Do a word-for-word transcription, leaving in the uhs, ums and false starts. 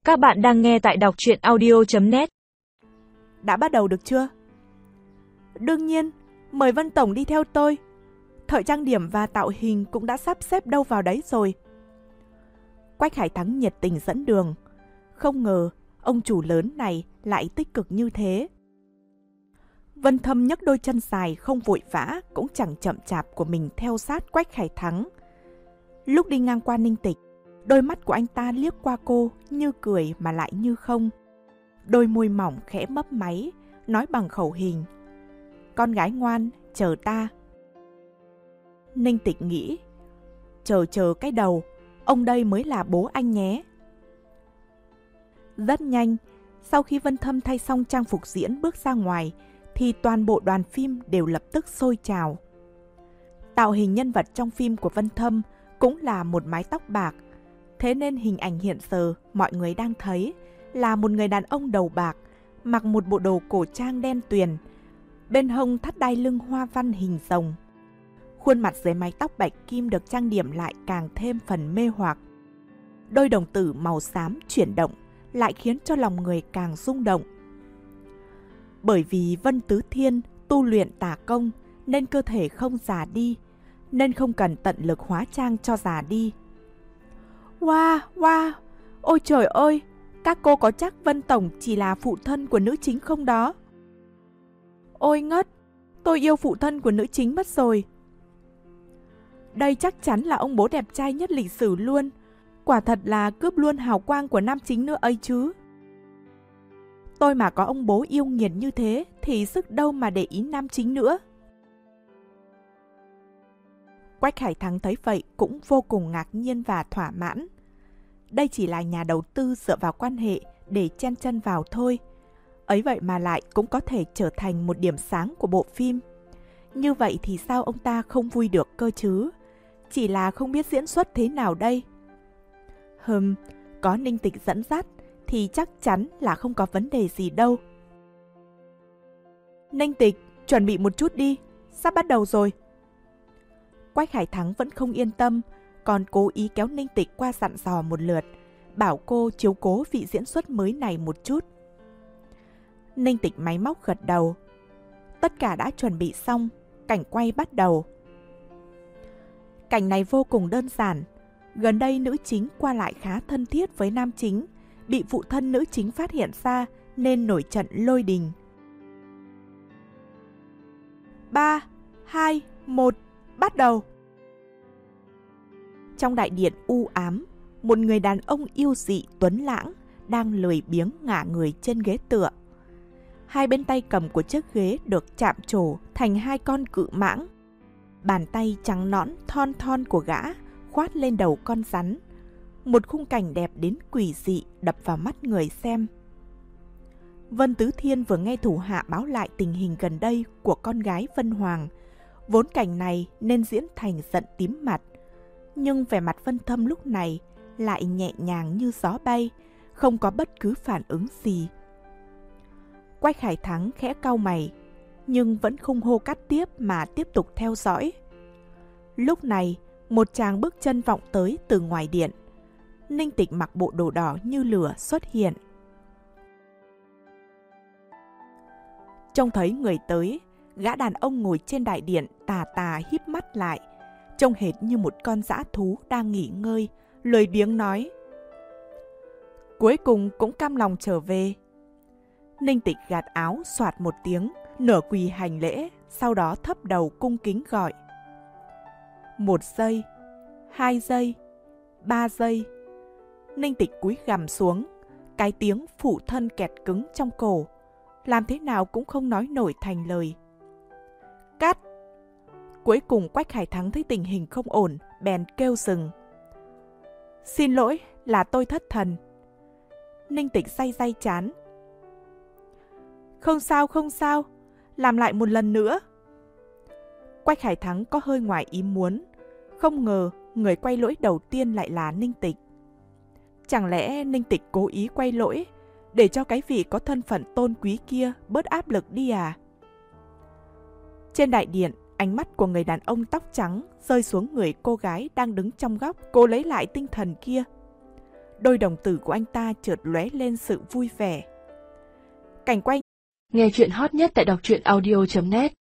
Các bạn đang nghe tại đọc truyện audio chấm net. Đã bắt đầu được chưa? Đương nhiên, mời Vân Tổng đi theo tôi. Thợ trang điểm và tạo hình cũng đã sắp xếp đâu vào đấy rồi. Quách Hải Thắng nhiệt tình dẫn đường. Không ngờ, ông chủ lớn này lại tích cực như thế. Vân Thâm nhấc đôi chân dài không vội vã cũng chẳng chậm chạp của mình theo sát Quách Hải Thắng. Lúc đi ngang qua Ninh Tịch, đôi mắt của anh ta liếc qua cô như cười mà lại như không. Đôi môi mỏng khẽ mấp máy, nói bằng khẩu hình: "Con gái ngoan, chờ ta." Ninh Tịch nghĩ, chờ chờ cái đầu, ông đây mới là bố anh nhé. Rất nhanh, sau khi Vân Thâm thay xong trang phục diễn bước ra ngoài, thì toàn bộ đoàn phim đều lập tức sôi trào. Tạo hình nhân vật trong phim của Vân Thâm cũng là một mái tóc bạc, thế nên hình ảnh hiện giờ mọi người đang thấy là một người đàn ông đầu bạc, mặc một bộ đồ cổ trang đen tuyền, bên hông thắt đai lưng hoa văn hình rồng. Khuôn mặt dưới mái tóc bạch kim được trang điểm lại càng thêm phần mê hoặc. Đôi đồng tử màu xám chuyển động lại khiến cho lòng người càng rung động. Bởi vì Vân Tứ Thiên tu luyện tà công nên cơ thể không già đi, nên không cần tận lực hóa trang cho già đi. Wow, wow, ôi trời ơi, các cô có chắc Vân Tổng chỉ là phụ thân của nữ chính không đó? Ôi ngất, tôi yêu phụ thân của nữ chính mất rồi. Đây chắc chắn là ông bố đẹp trai nhất lịch sử luôn, quả thật là cướp luôn hào quang của nam chính nữa ấy chứ. Tôi mà có ông bố yêu nghiệt như thế thì sức đâu mà để ý nam chính nữa. Quách Hải Thắng thấy vậy cũng vô cùng ngạc nhiên và thỏa mãn. Đây chỉ là nhà đầu tư dựa vào quan hệ để chen chân vào thôi. Ấy vậy mà lại cũng có thể trở thành một điểm sáng của bộ phim. Như vậy thì sao ông ta không vui được cơ chứ? Chỉ là không biết diễn xuất thế nào đây. Hừm, có Ninh Tịch dẫn dắt thì chắc chắn là không có vấn đề gì đâu. Ninh Tịch, chuẩn bị một chút đi, sắp bắt đầu rồi. Quách Hải Thắng vẫn không yên tâm, còn cố ý kéo Ninh Tịch qua dặn dò một lượt, bảo cô chiếu cố vị diễn xuất mới này một chút. Ninh Tịch máy móc gật đầu. Tất cả đã chuẩn bị xong, cảnh quay bắt đầu. Cảnh này vô cùng đơn giản. Gần đây nữ chính qua lại khá thân thiết với nam chính, bị phụ thân nữ chính phát hiện ra nên nổi trận lôi đình. ba, hai, một, bắt đầu! Trong đại điện u ám, một người đàn ông yêu dị tuấn lãng đang lười biếng ngả người trên ghế tựa. Hai bên tay cầm của chiếc ghế được chạm trổ thành hai con cự mãng. Bàn tay trắng nõn thon thon của gã khoát lên đầu con rắn. Một khung cảnh đẹp đến quỷ dị đập vào mắt người xem. Vân Tứ Thiên vừa nghe thủ hạ báo lại tình hình gần đây của con gái Vân Hoàng. Vốn cảnh này nên diễn thành giận tím mặt, nhưng vẻ mặt Vân Thâm lúc này lại nhẹ nhàng như gió bay, không có bất cứ phản ứng gì. Quách Hải Thắng khẽ cau mày, nhưng vẫn không hô cắt tiếp mà tiếp tục theo dõi. Lúc này, một chàng bước chân vọng tới từ ngoài điện. Ninh Tịch mặc bộ đồ đỏ như lửa xuất hiện. Trông thấy người tới, gã đàn ông ngồi trên đại điện tà tà híp mắt lại, trông hệt như một con dã thú đang nghỉ ngơi, lười biếng nói: "Cuối cùng cũng cam lòng trở về." Ninh Tịch gạt áo xoạt một tiếng, nửa quỳ hành lễ, sau đó thấp đầu cung kính gọi: "Một giây, hai giây, ba giây." Ninh Tịch cúi gằm xuống, cái tiếng phụ thân kẹt cứng trong cổ, làm thế nào cũng không nói nổi thành lời. Cắt! Cuối cùng Quách Hải Thắng thấy tình hình không ổn, bèn kêu dừng. "Xin lỗi, là tôi thất thần." Ninh Tịch day day chán. "Không sao, không sao, làm lại một lần nữa." Quách Hải Thắng có hơi ngoài ý muốn, không ngờ người quay lỗi đầu tiên lại là Ninh Tịch. Chẳng lẽ Ninh Tịch cố ý quay lỗi để cho cái vị có thân phận tôn quý kia bớt áp lực đi à? Trên đại điện, ánh mắt của người đàn ông tóc trắng rơi xuống người cô gái đang đứng trong góc, cô lấy lại tinh thần kia. đôi đồng tử của anh ta chợt lóe lên sự vui vẻ. Cảnh quay. Nghe chuyện hot nhất tại đọc truyện audio chấm net